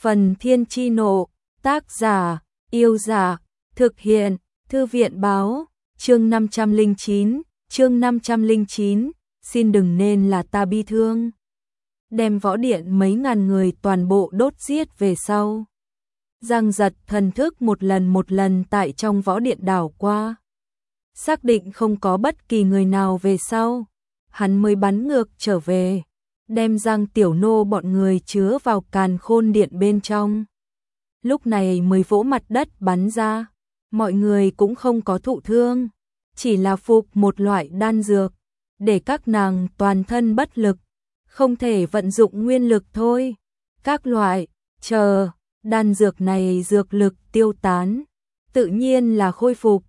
Phần Thiên Chi Nộ, tác giả, Yêu Giả, thực hiện, Thư viện Báo, chương 509, xin đừng nên là ta bi thương. Đem võ điện mấy ngàn người toàn bộ đốt giết về sau. Giang Giật thần thức một lần tại trong võ điện đảo qua. Xác định không có bất kỳ người nào về sau, hắn mới bắn ngược trở về, đem Giang Tiểu Nô bọn người chứa vào Càn Khôn Điện bên trong. Lúc này mới vỗ mặt đất bắn ra, mọi người cũng không có thụ thương, chỉ là phục một loại đan dược, để các nàng toàn thân bất lực, không thể vận dụng nguyên lực thôi. Các loại, đan dược này dược lực tiêu tán, tự nhiên là khôi phục,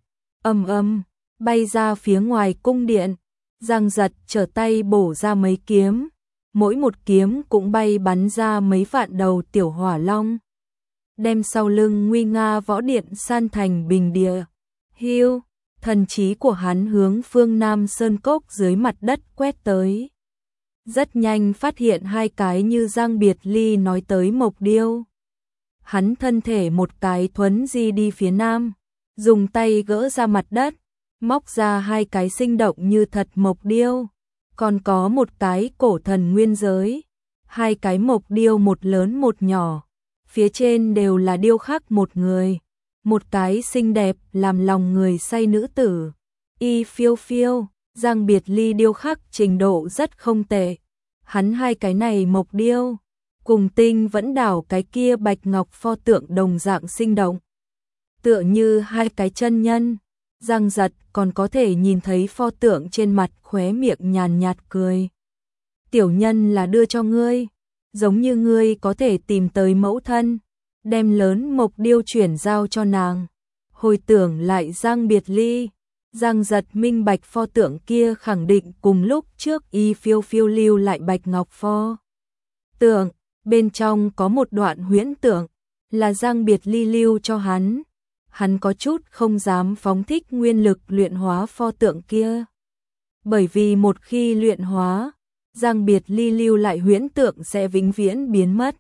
bay ra phía ngoài cung điện. Giang Giật trở tay bổ ra mấy kiếm, mỗi một kiếm cũng bay bắn ra mấy vạn đầu tiểu hỏa long, đem sau lưng nguy nga võ điện san thành bình địa. Hưu, thần trí của hắn hướng phương Nam Sơn Cốc dưới mặt đất quét tới. Rất nhanh phát hiện hai cái như Giang Biệt Ly nói tới mộc điêu. Hắn thân thể một cái thuấn di đi phía nam, dùng tay gỡ ra mặt đất, móc ra hai cái sinh động như thật mộc điêu, còn có một cái cổ thần nguyên giới, hai cái mộc điêu một lớn một nhỏ, phía trên đều là điêu khắc một người, một cái xinh đẹp làm lòng người say nữ tử, y phiêu phiêu. Giang Biệt Ly điêu khắc trình độ rất không tệ, hắn hai cái này mộc điêu cùng Tinh Vẫn Đảo cái kia bạch ngọc pho tượng đồng dạng sinh động, tựa như hai cái chân nhân. Giang Giật còn có thể nhìn thấy pho tượng trên mặt khóe miệng nhàn nhạt cười. Tiểu nhân là đưa cho ngươi, giống như ngươi có thể tìm tới mẫu thân, đem lớn mộc điêu chuyển giao cho nàng. Hồi tưởng lại Giang Biệt Ly, Giang Giật minh bạch pho tượng kia khẳng định cùng lúc trước y phiêu phiêu lưu lại bạch ngọc pho tượng, bên trong có một đoạn huyễn tượng, là Giang Biệt Ly lưu cho hắn. Hắn có chút không dám phóng thích nguyên lực luyện hóa pho tượng kia. Bởi vì một khi luyện hóa, Giang Biệt Ly lưu lại huyễn tượng sẽ vĩnh viễn biến mất.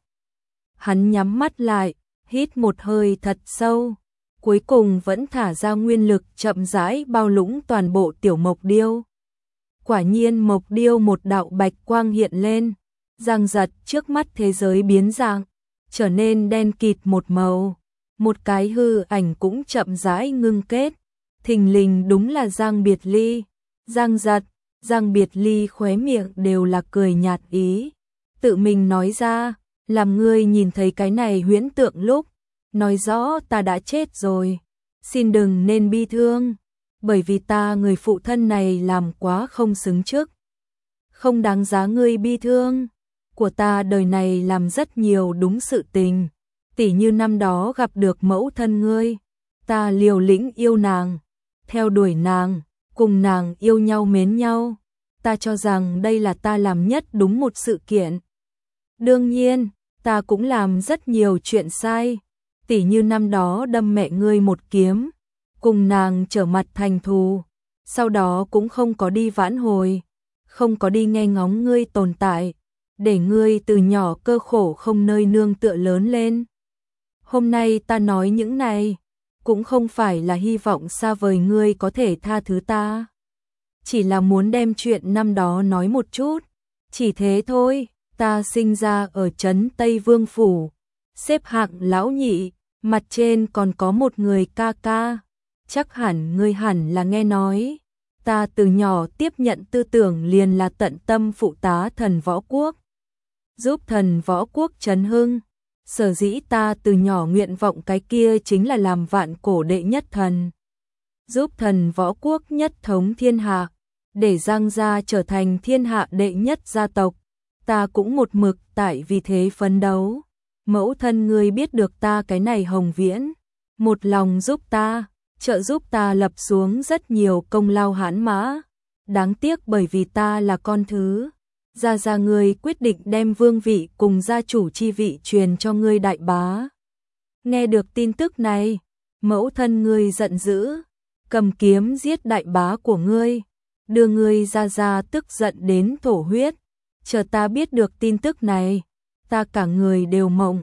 Hắn nhắm mắt lại, hít một hơi thật sâu, cuối cùng vẫn thả ra nguyên lực chậm rãi bao lũng toàn bộ tiểu mộc điêu. Quả nhiên mộc điêu một đạo bạch quang hiện lên, Giang Giật trước mắt thế giới biến dạng, trở nên đen kịt một màu. Một cái hư ảnh cũng chậm rãi ngưng kết, thình lình đúng là Giang Biệt Ly. Giang Giật, Giang Biệt Ly khóe miệng đều là cười nhạt ý, tự mình nói ra, làm ngươi nhìn thấy cái này huyễn tượng lúc, nói rõ ta đã chết rồi, xin đừng nên bi thương, bởi vì ta người phụ thân này làm quá không xứng chức, không đáng giá ngươi bi thương, của ta đời này làm rất nhiều đúng sự tình. Tỉ như năm đó gặp được mẫu thân ngươi, ta liều lĩnh yêu nàng, theo đuổi nàng, cùng nàng yêu nhau mến nhau, ta cho rằng đây là ta làm nhất đúng một sự kiện. Đương nhiên, ta cũng làm rất nhiều chuyện sai, tỉ như năm đó đâm mẹ ngươi một kiếm, cùng nàng trở mặt thành thù, sau đó cũng không có đi vãn hồi, không có đi nghe ngóng ngươi tồn tại, để ngươi từ nhỏ cơ khổ không nơi nương tựa lớn lên. Hôm nay ta nói những này, cũng không phải là hy vọng xa vời ngươi có thể tha thứ ta. Chỉ là muốn đem chuyện năm đó nói một chút, chỉ thế thôi. Ta sinh ra ở trấn Tây Vương Phủ, xếp hạng lão nhị, mặt trên còn có một người ca ca. Chắc hẳn ngươi hẳn là nghe nói, ta từ nhỏ tiếp nhận tư tưởng liền là tận tâm phụ tá thần võ quốc, giúp thần võ quốc trấn hưng. Sở dĩ ta từ nhỏ nguyện vọng cái kia chính là làm vạn cổ đệ nhất thần, giúp thần võ quốc nhất thống thiên hạ, để Giang gia trở thành thiên hạ đệ nhất gia tộc. Ta cũng một mực tại vì thế phấn đấu. Mẫu thân ngươi biết được ta cái này hồng viễn, một lòng giúp ta, trợ giúp ta lập xuống rất nhiều công lao hãn mã. Đáng tiếc bởi vì ta là con thứ, gia ngươi quyết định đem vương vị cùng gia chủ chi vị truyền cho ngươi đại bá. Nghe được tin tức này, mẫu thân ngươi giận dữ, cầm kiếm giết đại bá của ngươi, đưa ngươi gia tức giận đến thổ huyết. Chờ ta biết được tin tức này, ta cả người đều mộng,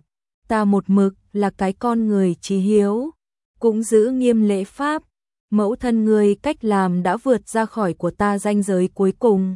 ta một mực là cái con người chí hiếu, cũng giữ nghiêm lễ pháp, mẫu thân ngươi cách làm đã vượt ra khỏi của ta ranh giới cuối cùng.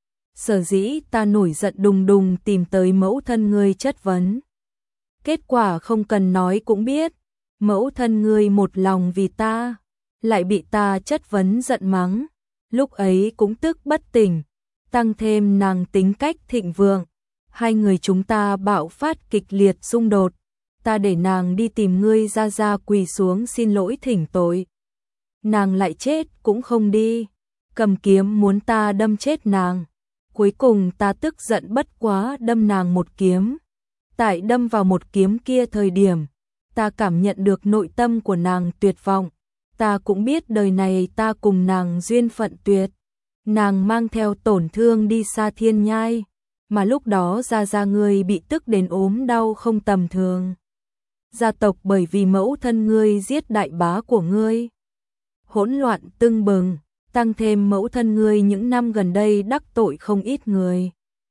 Sở dĩ ta nổi giận đùng đùng tìm tới mẫu thân ngươi chất vấn. Kết quả không cần nói cũng biết, mẫu thân ngươi một lòng vì ta, lại bị ta chất vấn giận mắng, lúc ấy cũng tức bất tỉnh, tăng thêm nàng tính cách thịnh vượng, hai người chúng ta bạo phát kịch liệt xung đột, ta để nàng đi tìm ngươi ra quỳ xuống xin lỗi thỉnh tội. Nàng lại chết cũng không đi, cầm kiếm muốn ta đâm chết nàng, cuối cùng ta tức giận bất quá đâm nàng một kiếm. Tại đâm vào một kiếm kia thời điểm, ta cảm nhận được nội tâm của nàng tuyệt vọng, ta cũng biết đời này ta cùng nàng duyên phận tuyệt. Nàng mang theo tổn thương đi xa thiên nhai, mà lúc đó gia ngươi bị tức đến ốm đau không tầm thường. Gia tộc bởi vì mẫu thân ngươi giết đại bá của ngươi, hỗn loạn tưng bừng, tăng thêm mẫu thân ngươi những năm gần đây đắc tội không ít người.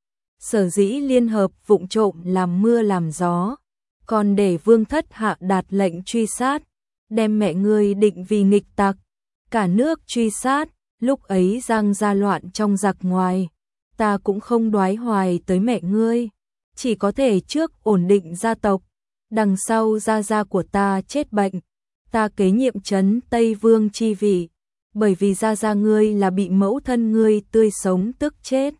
Sở dĩ liên hợp vụng trộm làm mưa làm gió, còn để vương thất hạ đạt lệnh truy sát, đem mẹ ngươi định vì nghịch tặc, cả nước truy sát, lúc ấy Giang gia loạn trong giặc ngoài, ta cũng không đoái hoài tới mẹ ngươi, chỉ có thể trước ổn định gia tộc, đằng sau gia của ta chết bệnh, ta kế nhiệm trấn Tây Vương chi vị, bởi vì gia ngươi là bị mẫu thân ngươi tươi sống tức chết.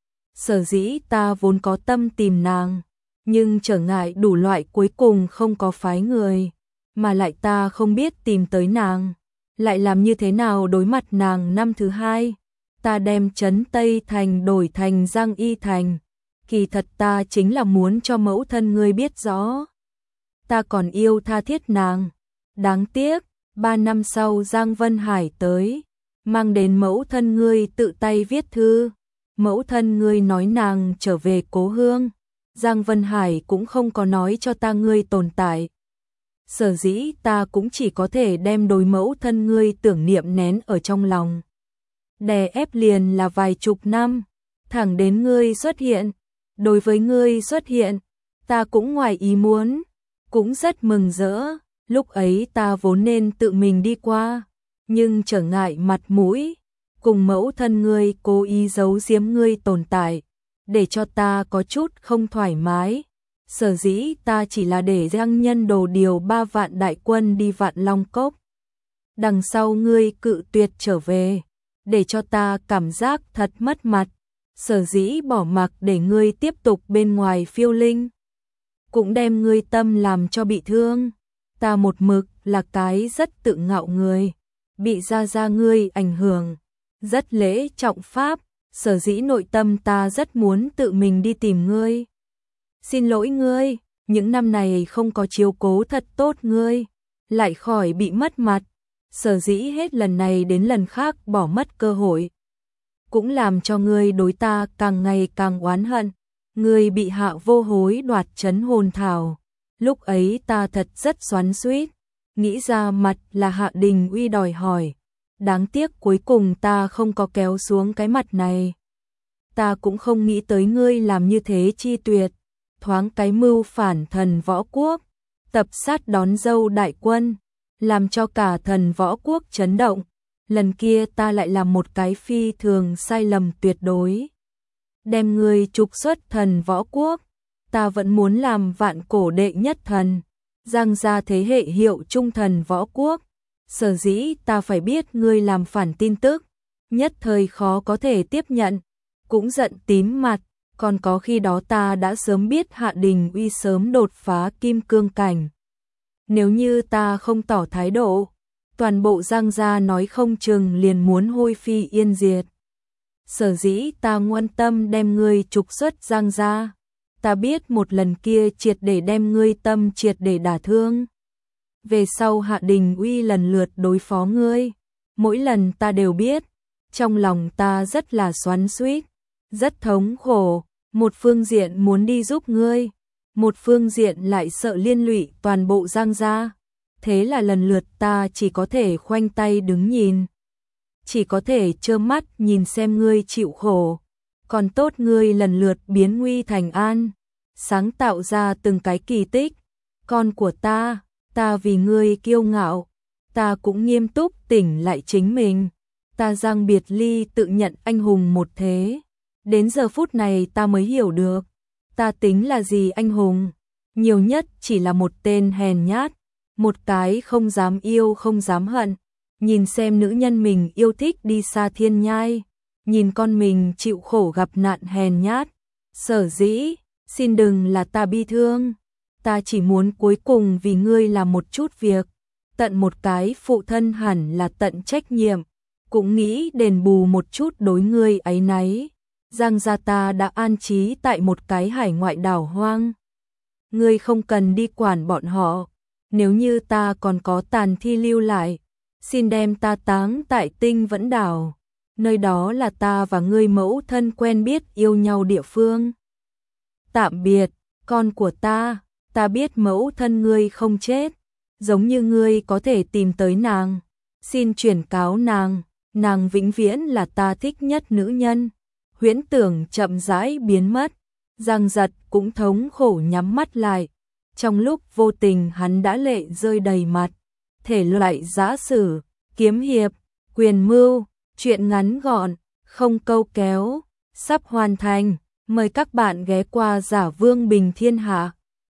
Sở dĩ ta vốn có tâm tìm nàng, nhưng trở ngại đủ loại cuối cùng không có phái người, mà lại ta không biết tìm tới nàng, lại làm như thế nào đối mặt nàng. Năm thứ hai, ta đem trấn Tây Thành đổi thành Giang Y Thành, kỳ thật ta chính là muốn cho mẫu thân ngươi biết rõ, ta còn yêu tha thiết nàng. Đáng tiếc, 3 năm sau Giang Vân Hải tới, mang đến mẫu thân ngươi tự tay viết thư. Mẫu thân ngươi nói nàng trở về cố hương, Giang Vân Hải cũng không có nói cho ta ngươi tồn tại. Sở dĩ ta cũng chỉ có thể đem đối mẫu thân ngươi tưởng niệm nén ở trong lòng. Đè ép liền là vài chục năm, thẳng đến ngươi xuất hiện. Đối với ngươi xuất hiện, ta cũng ngoài ý muốn, cũng rất mừng rỡ. Lúc ấy ta vốn nên tự mình đi qua, nhưng trở ngại mặt mũi, cùng mẫu thân ngươi cố ý giấu giếm ngươi tồn tại, để cho ta có chút không thoải mái. Sở dĩ ta chỉ là để Giang Nhân Đồ điều 3 vạn đại quân đi Vạn Long Cốc. Đằng sau ngươi cự tuyệt trở về, để cho ta cảm giác thật mất mặt. Sở dĩ bỏ mặc để ngươi tiếp tục bên ngoài phiêu linh, cũng đem ngươi tâm làm cho bị thương. Ta một mực là cái rất tự ngạo người, bị gia ngươi ảnh hưởng, rất lễ trọng pháp, sở dĩ nội tâm ta rất muốn tự mình đi tìm ngươi. Xin lỗi ngươi, những năm này không có chiếu cố thật tốt ngươi, lại khỏi bị mất mặt, sở dĩ hết lần này đến lần khác bỏ mất cơ hội, cũng làm cho ngươi đối ta càng ngày càng oán hận. Ngươi bị Hạ Vô Hối đoạt trấn hồn thảo, lúc ấy ta thật rất xoắn xuýt, nghĩ ra mặt là Hạ Đình Uy đòi hỏi, đáng tiếc cuối cùng ta không có kéo xuống cái mặt này. Ta cũng không nghĩ tới ngươi làm như thế chi tuyệt, thoáng cái mưu phản Thần Võ Quốc, tập sát đón dâu đại quân, làm cho cả Thần Võ Quốc chấn động. Lần kia ta lại làm một cái phi thường sai lầm tuyệt đối, đem ngươi trục xuất Thần Võ Quốc. Ta vẫn muốn làm vạn cổ đệ nhất thần, Giang gia thế hệ hiệu trung Thần Võ Quốc. Sở dĩ ta phải biết ngươi làm phản tin tức, nhất thời khó có thể tiếp nhận, cũng giận tím mặt. Còn có khi đó ta đã sớm biết Hạ Đình Uy sớm đột phá kim cương cảnh. Nếu như ta không tỏ thái độ, toàn bộ Giang gia nói không chừng liền muốn hôi phi yên diệt. Sở dĩ ta ngoan tâm đem ngươi trục xuất Giang gia. Ta biết một lần kia triệt để đem ngươi tâm triệt để đả thương. Về sau Hạ Đình Uy lần lượt đối phó ngươi, mỗi lần ta đều biết, trong lòng ta rất là xoắn xuýt, rất thống khổ, một phương diện muốn đi giúp ngươi, một phương diện lại sợ liên lụy toàn bộ Giang gia. Thế là lần lượt ta chỉ có thể khoanh tay đứng nhìn, chỉ có thể trơ mắt nhìn xem ngươi chịu khổ. Còn tốt ngươi lần lượt biến nguy thành an, sáng tạo ra từng cái kỳ tích, Con của ta vì ngươi kiêu ngạo, ta cũng nghiêm túc tỉnh lại chính mình. Ta Giang Biệt Ly tự nhận anh hùng một thế. Đến giờ phút này ta mới hiểu được, ta tính là gì anh hùng, nhiều nhất chỉ là một tên hèn nhát, một cái không dám yêu không dám hận. Nhìn xem nữ nhân mình yêu thích đi xa thiên nhai, nhìn con mình chịu khổ gặp nạn hèn nhát. Sở dĩ, xin đừng là ta bi thương, ta chỉ muốn cuối cùng vì ngươi làm một chút việc, tận một cái phụ thân hẳn là tận trách nhiệm, cũng nghĩ đền bù một chút đối ngươi áy náy. Giang gia ta đã an trí tại một cái hải ngoại đảo hoang. Ngươi không cần đi quản bọn họ, nếu như ta còn có tàn thi lưu lại, xin đem ta táng tại Tinh Vẫn đảo. Nơi đó là ta và ngươi mẫu thân quen biết yêu nhau địa phương. Tạm biệt, con của ta biết mẫu thân ngươi không chết, giống như ngươi có thể tìm tới nàng, xin chuyển cáo nàng vĩnh viễn là ta thích nhất nữ nhân. Huyễn tưởng chậm rãi biến mất, Giang Giật cũng thống khổ nhắm mắt lại. Trong lúc vô tình hắn đã lệ rơi đầy mặt. Thể loại giã sử, kiếm hiệp, quyền mưu, truyện ngắn gọn, không câu kéo, sắp hoàn thành. Mời các bạn ghé qua Giả Vương Bình Thiên Hạ.